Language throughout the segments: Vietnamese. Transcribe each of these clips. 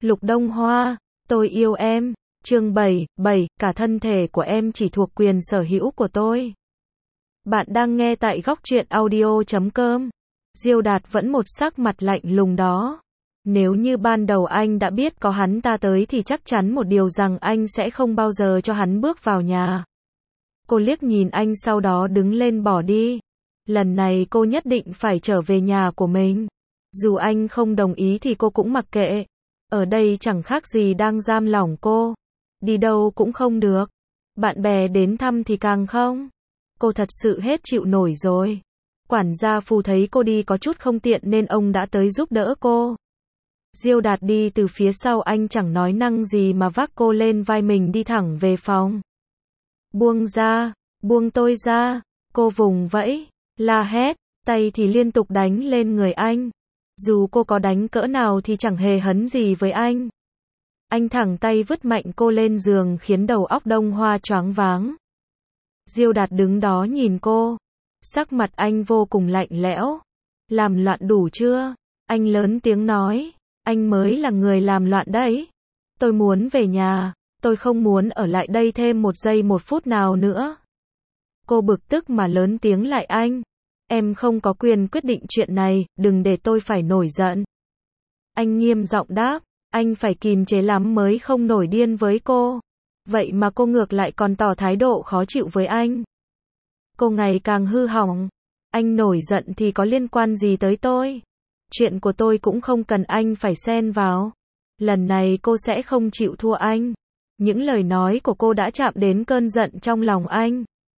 Lục Đông Hoa, tôi yêu em. Chương 7, cả thân thể của em chỉ thuộc quyền sở hữu của tôi. Bạn đang nghe tại góc truyện audio.com. Diêu Đạt vẫn một sắc mặt lạnh lùng đó. Nếu như ban đầu anh đã biết có hắn ta tới thì chắc chắn một điều rằng anh sẽ không bao giờ cho hắn bước vào nhà. Cô liếc nhìn anh sau đó đứng lên bỏ đi. Lần này cô nhất định phải trở về nhà của mình. Dù anh không đồng ý thì cô cũng mặc kệ. Ở đây chẳng khác gì đang giam lỏng cô. Đi đâu cũng không được. Bạn bè đến thăm thì càng không. Cô thật sự hết chịu nổi rồi. Quản gia Phù thấy cô đi có chút không tiện nên ông đã tới giúp đỡ cô. Diêu Đạt đi từ phía sau anh chẳng nói năng gì mà vác cô lên vai mình đi thẳng về phòng. Buông ra, buông tôi ra, cô vùng vẫy, la hét, tay thì liên tục đánh lên người anh. Dù cô có đánh cỡ nào thì chẳng hề hấn gì với anh. Anh thẳng tay vứt mạnh cô lên giường khiến đầu óc Đông Hoa choáng váng. Diêu Đạt đứng đó nhìn cô. Sắc mặt anh vô cùng lạnh lẽo. Làm loạn đủ chưa? Anh lớn tiếng nói. Anh mới là người làm loạn đấy. Tôi muốn về nhà. Tôi không muốn ở lại đây thêm một giây một phút nào nữa. Cô bực tức mà lớn tiếng lại anh. Em không có quyền quyết định chuyện này, đừng để tôi phải nổi giận. Anh nghiêm giọng đáp. Anh phải kìm chế lắm mới không nổi điên với cô. Vậy mà cô ngược lại còn tỏ thái độ khó chịu với anh. Cô ngày càng hư hỏng. Anh nổi giận thì có liên quan gì tới tôi? Chuyện của tôi cũng không cần anh phải xen vào. Lần này cô sẽ không chịu thua anh. Những lời nói của cô đã chạm đến cơn giận trong lòng anh.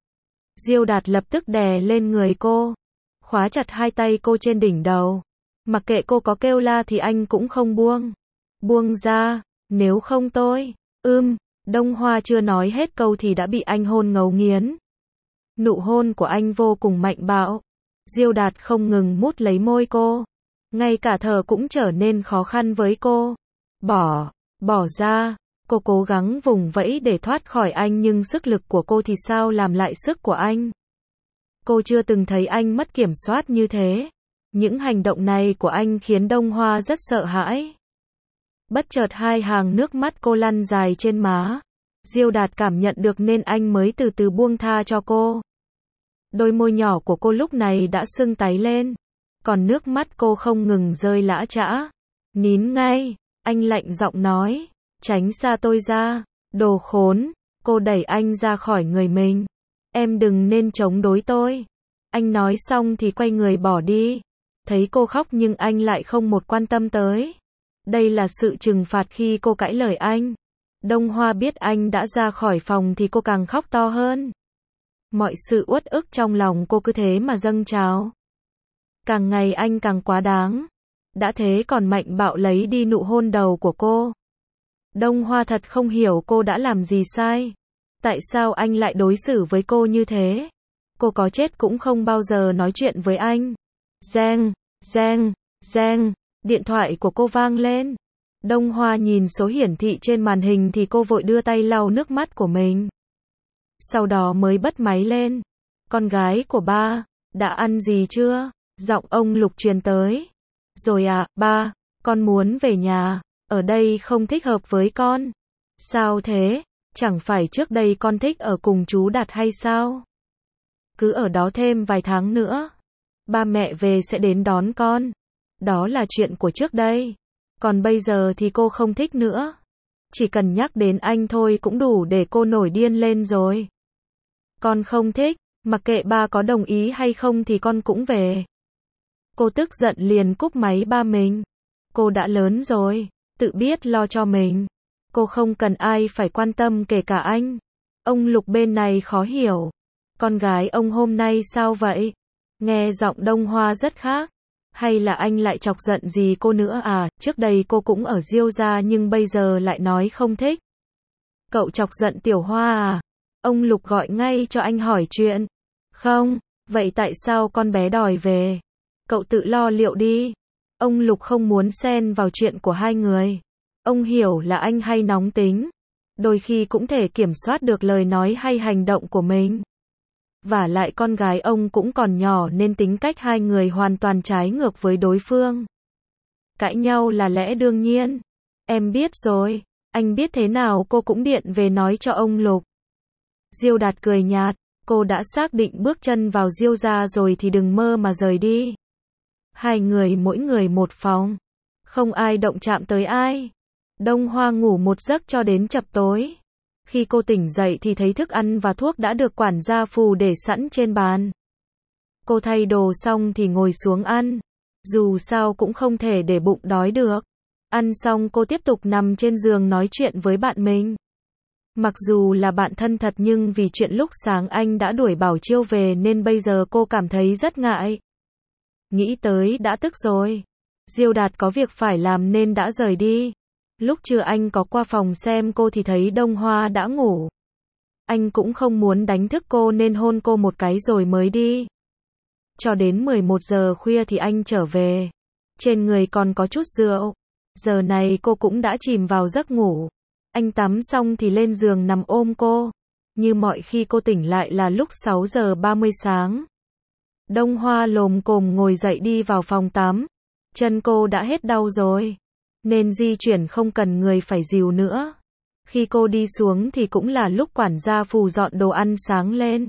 Diêu Đạt lập tức đè lên người cô. Khóa chặt hai tay cô trên đỉnh đầu. Mặc kệ cô có kêu la thì anh cũng không buông. Buông ra, nếu không tôi. Đông Hoa chưa nói hết câu thì đã bị anh hôn ngấu nghiến. Nụ hôn của anh vô cùng mạnh bạo. Diêu Đạt không ngừng mút lấy môi cô. Ngay cả thở cũng trở nên khó khăn với cô. Bỏ ra. Cô cố gắng vùng vẫy để thoát khỏi anh nhưng sức lực của cô thì sao làm lại sức của anh. Cô chưa từng thấy anh mất kiểm soát như thế. Những hành động này của anh khiến Đông Hoa rất sợ hãi. Bất chợt hai hàng nước mắt cô lăn dài trên má. Diêu Đạt cảm nhận được nên anh mới từ từ buông tha cho cô. Đôi môi nhỏ của cô lúc này đã sưng tái lên. Còn nước mắt cô không ngừng rơi lã chã. Nín ngay, anh lạnh giọng nói. Tránh xa tôi ra, đồ khốn. Cô đẩy anh ra khỏi người mình. Em đừng nên chống đối tôi. Anh nói xong thì quay người bỏ đi. Thấy cô khóc nhưng anh lại không một quan tâm tới. Đây là sự trừng phạt khi cô cãi lời anh. Đông Hoa biết anh đã ra khỏi phòng thì cô càng khóc to hơn. Mọi sự uất ức trong lòng cô cứ thế mà dâng trào. Càng ngày anh càng quá đáng. Đã thế còn mạnh bạo lấy đi nụ hôn đầu của cô. Đông Hoa thật không hiểu cô đã làm gì sai. Tại sao anh lại đối xử với cô như thế? Cô có chết cũng không bao giờ nói chuyện với anh. Reng. Điện thoại của cô vang lên. Đông Hoa nhìn số hiển thị trên màn hình thì cô vội đưa tay lau nước mắt của mình. Sau đó mới bật máy lên. Con gái của ba, đã ăn gì chưa? Giọng ông Lục truyền tới. Rồi à, ba, con muốn về nhà. Ở đây không thích hợp với con. Sao thế? Chẳng phải trước đây con thích ở cùng chú Đạt hay sao? Cứ ở đó thêm vài tháng nữa. Ba mẹ về sẽ đến đón con. Đó là chuyện của trước đây. Còn bây giờ thì cô không thích nữa. Chỉ cần nhắc đến anh thôi cũng đủ để cô nổi điên lên rồi. Con không thích, mặc kệ ba có đồng ý hay không thì con cũng về. Cô tức giận liền cúp máy ba mình. Cô đã lớn rồi, tự biết lo cho mình. Cô không cần ai phải quan tâm kể cả anh. Ông Lục bên này khó hiểu. Con gái ông hôm nay sao vậy? Nghe giọng Đông Hoa rất khác. Hay là anh lại chọc giận gì cô nữa à? Trước đây cô cũng ở Diêu gia nhưng bây giờ lại nói không thích. Cậu chọc giận Tiểu Hoa à? Ông Lục gọi ngay cho anh hỏi chuyện. Không, vậy tại sao con bé đòi về? Cậu tự lo liệu đi. Ông Lục không muốn xen vào chuyện của hai người. Ông hiểu là anh hay nóng tính. Đôi khi cũng thể kiểm soát được lời nói hay hành động của mình. Vả lại con gái ông cũng còn nhỏ nên tính cách hai người hoàn toàn trái ngược với đối phương. Cãi nhau là lẽ đương nhiên. Em biết rồi, anh biết thế nào cô cũng điện về nói cho ông Lục. Diêu Đạt cười nhạt, cô đã xác định bước chân vào Diêu gia rồi thì đừng mơ mà rời đi. Hai người mỗi người một phòng, không ai động chạm tới ai. Đông Hoa ngủ một giấc cho đến chập tối. Khi cô tỉnh dậy thì thấy thức ăn và thuốc đã được quản gia Phù để sẵn trên bàn. Cô thay đồ xong thì ngồi xuống ăn. Dù sao cũng không thể để bụng đói được. Ăn xong cô tiếp tục nằm trên giường nói chuyện với bạn mình. Mặc dù là bạn thân thật nhưng vì chuyện lúc sáng anh đã đuổi Bảo Chiêu về nên bây giờ cô cảm thấy rất ngại. Nghĩ tới đã tức rồi. Diêu Đạt có việc phải làm nên đã rời đi. Lúc trưa anh có qua phòng xem cô thì thấy Đông Hoa đã ngủ. Anh cũng không muốn đánh thức cô nên hôn cô một cái rồi mới đi. Cho đến 11 giờ khuya thì anh trở về. Trên người còn có chút rượu. Giờ này cô cũng đã chìm vào giấc ngủ. Anh tắm xong thì lên giường nằm ôm cô. Như mọi khi cô tỉnh lại là lúc 6 giờ 30 sáng. Đông Hoa lồm cồm ngồi dậy đi vào phòng tắm. Chân cô đã hết đau rồi. Nên di chuyển không cần người phải dìu nữa. Khi cô đi xuống thì cũng là lúc quản gia Phù dọn đồ ăn sáng lên.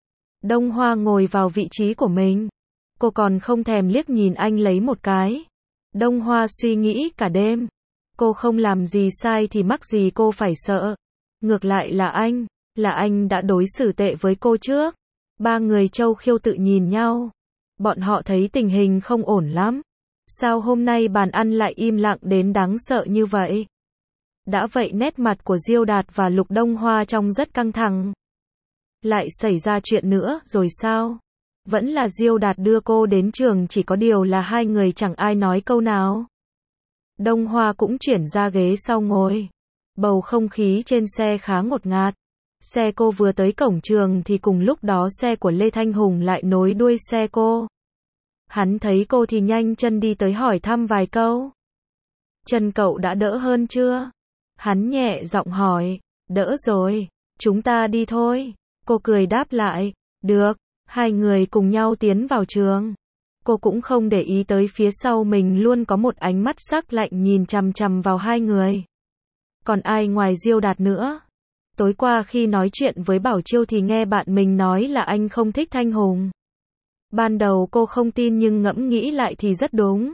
Đông Hoa ngồi vào vị trí của mình. Cô còn không thèm liếc nhìn anh lấy một cái. Đông Hoa suy nghĩ cả đêm. Cô không làm gì sai thì mắc gì cô phải sợ. Ngược lại là anh đã đối xử tệ với cô trước. Ba người Châu Khiêu tự nhìn nhau. Bọn họ thấy tình hình không ổn lắm. Sao hôm nay bàn ăn lại im lặng đến đáng sợ như vậy? Đã vậy nét mặt của Diêu Đạt và Lục Đông Hoa trông rất căng thẳng. Lại xảy ra chuyện nữa rồi sao? Vẫn là Diêu Đạt đưa cô đến trường, chỉ có điều là hai người chẳng ai nói câu nào. Đông Hoa cũng chuyển ra ghế sau ngồi. Bầu không khí trên xe khá ngột ngạt. Xe cô vừa tới cổng trường thì cùng lúc đó xe của Lê Thanh Hùng lại nối đuôi xe cô. Hắn thấy cô thì nhanh chân đi tới hỏi thăm vài câu. Chân cậu đã đỡ hơn chưa? Hắn nhẹ giọng hỏi. Đỡ rồi, chúng ta đi thôi. Cô cười đáp lại. Được, hai người cùng nhau tiến vào trường. Cô cũng không để ý tới phía sau mình luôn có một ánh mắt sắc lạnh nhìn chằm chằm vào hai người. Còn ai ngoài Diêu Đạt nữa? Tối qua khi nói chuyện với Bảo Chiêu thì nghe bạn mình nói là anh không thích Thanh Hùng. Ban đầu cô không tin nhưng ngẫm nghĩ lại thì rất đúng.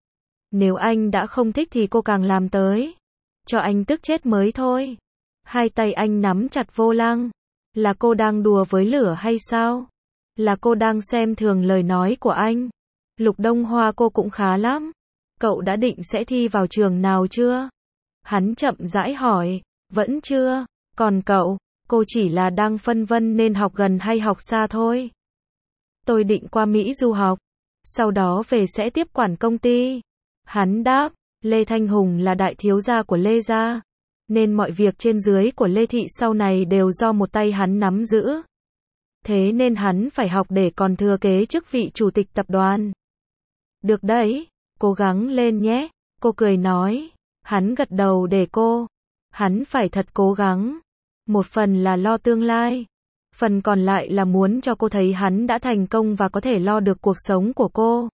Nếu anh đã không thích thì cô càng làm tới. Cho anh tức chết mới thôi. Hai tay anh nắm chặt vô lăng. Là cô đang đùa với lửa hay sao? Là cô đang xem thường lời nói của anh? Lục Đông Hoa cô cũng khá lắm. Cậu đã định sẽ thi vào trường nào chưa? Hắn chậm rãi hỏi. Vẫn chưa. Còn cậu? Cô chỉ là đang phân vân nên học gần hay học xa thôi. Tôi định qua Mỹ du học. Sau đó về sẽ tiếp quản công ty. Hắn đáp. Lê Thanh Hùng là đại thiếu gia của Lê gia. Nên mọi việc trên dưới của Lê Thị sau này đều do một tay hắn nắm giữ. Thế nên hắn phải học để còn thừa kế chức vị chủ tịch tập đoàn. Được đấy, cố gắng lên nhé. Cô cười nói. Hắn gật đầu để cô. Hắn phải thật cố gắng. Một phần là lo tương lai. Phần còn lại là muốn cho cô thấy hắn đã thành công và có thể lo được cuộc sống của cô.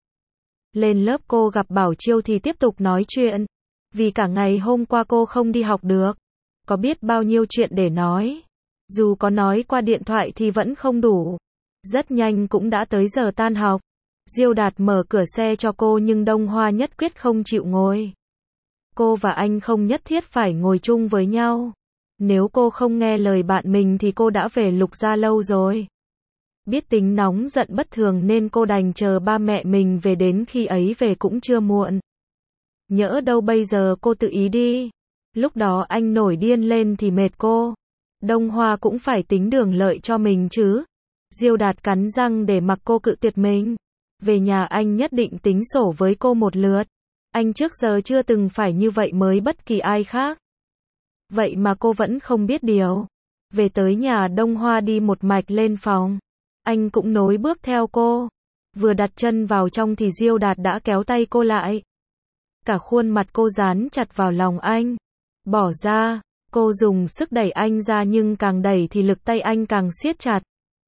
Lên lớp cô gặp Bảo Chiêu thì tiếp tục nói chuyện. Vì cả ngày hôm qua cô không đi học được. Có biết bao nhiêu chuyện để nói. Dù có nói qua điện thoại thì vẫn không đủ. Rất nhanh cũng đã tới giờ tan học. Diêu Đạt mở cửa xe cho cô nhưng Đông Hoa nhất quyết không chịu ngồi. Cô và anh không nhất thiết phải ngồi chung với nhau. Nếu cô không nghe lời bạn mình thì cô đã về Lục gia lâu rồi. Biết tính nóng giận bất thường nên cô đành chờ ba mẹ mình về, đến khi ấy về cũng chưa muộn. Nhỡ đâu bây giờ cô tự ý đi. Lúc đó anh nổi điên lên thì mệt cô. Đông Hoa cũng phải tính đường lợi cho mình chứ. Diêu Đạt cắn răng để mặc cô cự tuyệt mình. Về nhà anh nhất định tính sổ với cô một lượt. Anh trước giờ chưa từng phải như vậy với bất kỳ ai khác. Vậy mà cô vẫn không biết điều. Về tới nhà Đông Hoa đi một mạch lên phòng. Anh cũng nối bước theo cô. Vừa đặt chân vào trong thì Diêu Đạt đã kéo tay cô lại. Cả khuôn mặt cô dán chặt vào lòng anh. Bỏ ra, cô dùng sức đẩy anh ra nhưng càng đẩy thì lực tay anh càng siết chặt.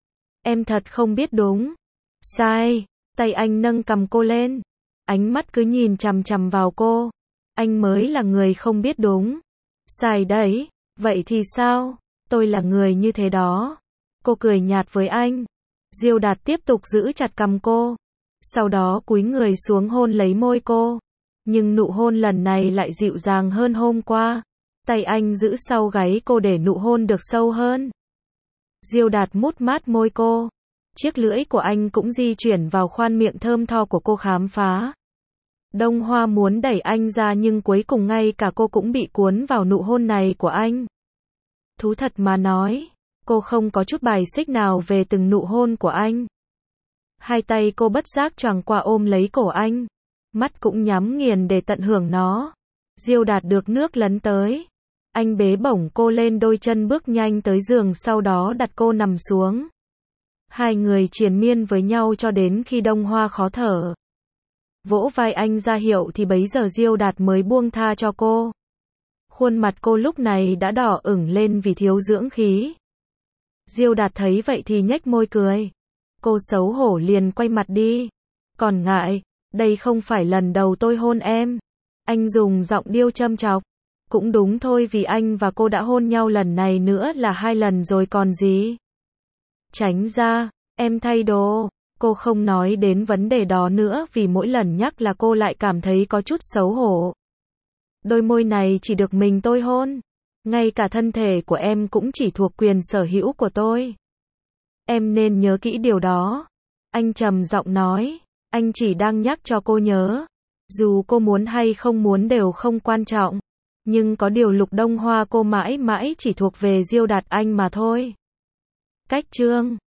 Em thật không biết đúng. Sai, tay anh nâng cằm cô lên. Ánh mắt cứ nhìn chằm chằm vào cô. Anh mới là người không biết đúng. Sai đấy. Vậy thì sao? Tôi là người như thế đó. Cô cười nhạt với anh. Diêu Đạt tiếp tục giữ chặt cằm cô. Sau đó cúi người xuống hôn lấy môi cô. Nhưng nụ hôn lần này lại dịu dàng hơn hôm qua. Tay anh giữ sau gáy cô để nụ hôn được sâu hơn. Diêu Đạt mút mát môi cô. Chiếc lưỡi của anh cũng di chuyển vào khoang miệng thơm tho của cô khám phá. Đông Hoa muốn đẩy anh ra nhưng cuối cùng ngay cả cô cũng bị cuốn vào nụ hôn này của anh. Thú thật mà nói, cô không có chút bài xích nào về từng nụ hôn của anh. Hai tay cô bất giác choàng qua ôm lấy cổ anh. Mắt cũng nhắm nghiền để tận hưởng nó. Diêu Đạt được nước lấn tới. Anh bế bổng cô lên đôi chân bước nhanh tới giường sau đó đặt cô nằm xuống. Hai người triền miên với nhau cho đến khi Đông Hoa khó thở. Vỗ vai anh ra hiệu thì bấy giờ Diêu Đạt mới buông tha cho cô. Khuôn mặt cô lúc này đã đỏ ửng lên vì thiếu dưỡng khí. Diêu Đạt thấy vậy thì nhếch môi cười. Cô xấu hổ liền quay mặt đi. Còn ngại, đây không phải lần đầu tôi hôn em. Anh dùng giọng điêu châm chọc. Cũng đúng thôi vì anh và cô đã hôn nhau lần này nữa là 2 lần rồi còn gì. Tránh ra, em thay đồ. Cô không nói đến vấn đề đó nữa vì mỗi lần nhắc là cô lại cảm thấy có chút xấu hổ. Đôi môi này chỉ được mình tôi hôn. Ngay cả thân thể của em cũng chỉ thuộc quyền sở hữu của tôi. Em nên nhớ kỹ điều đó. Anh trầm giọng nói. Anh chỉ đang nhắc cho cô nhớ. Dù cô muốn hay không muốn đều không quan trọng. Nhưng có điều Lục Đông Hoa cô mãi mãi chỉ thuộc về Diêu Đạt anh mà thôi. Cách chương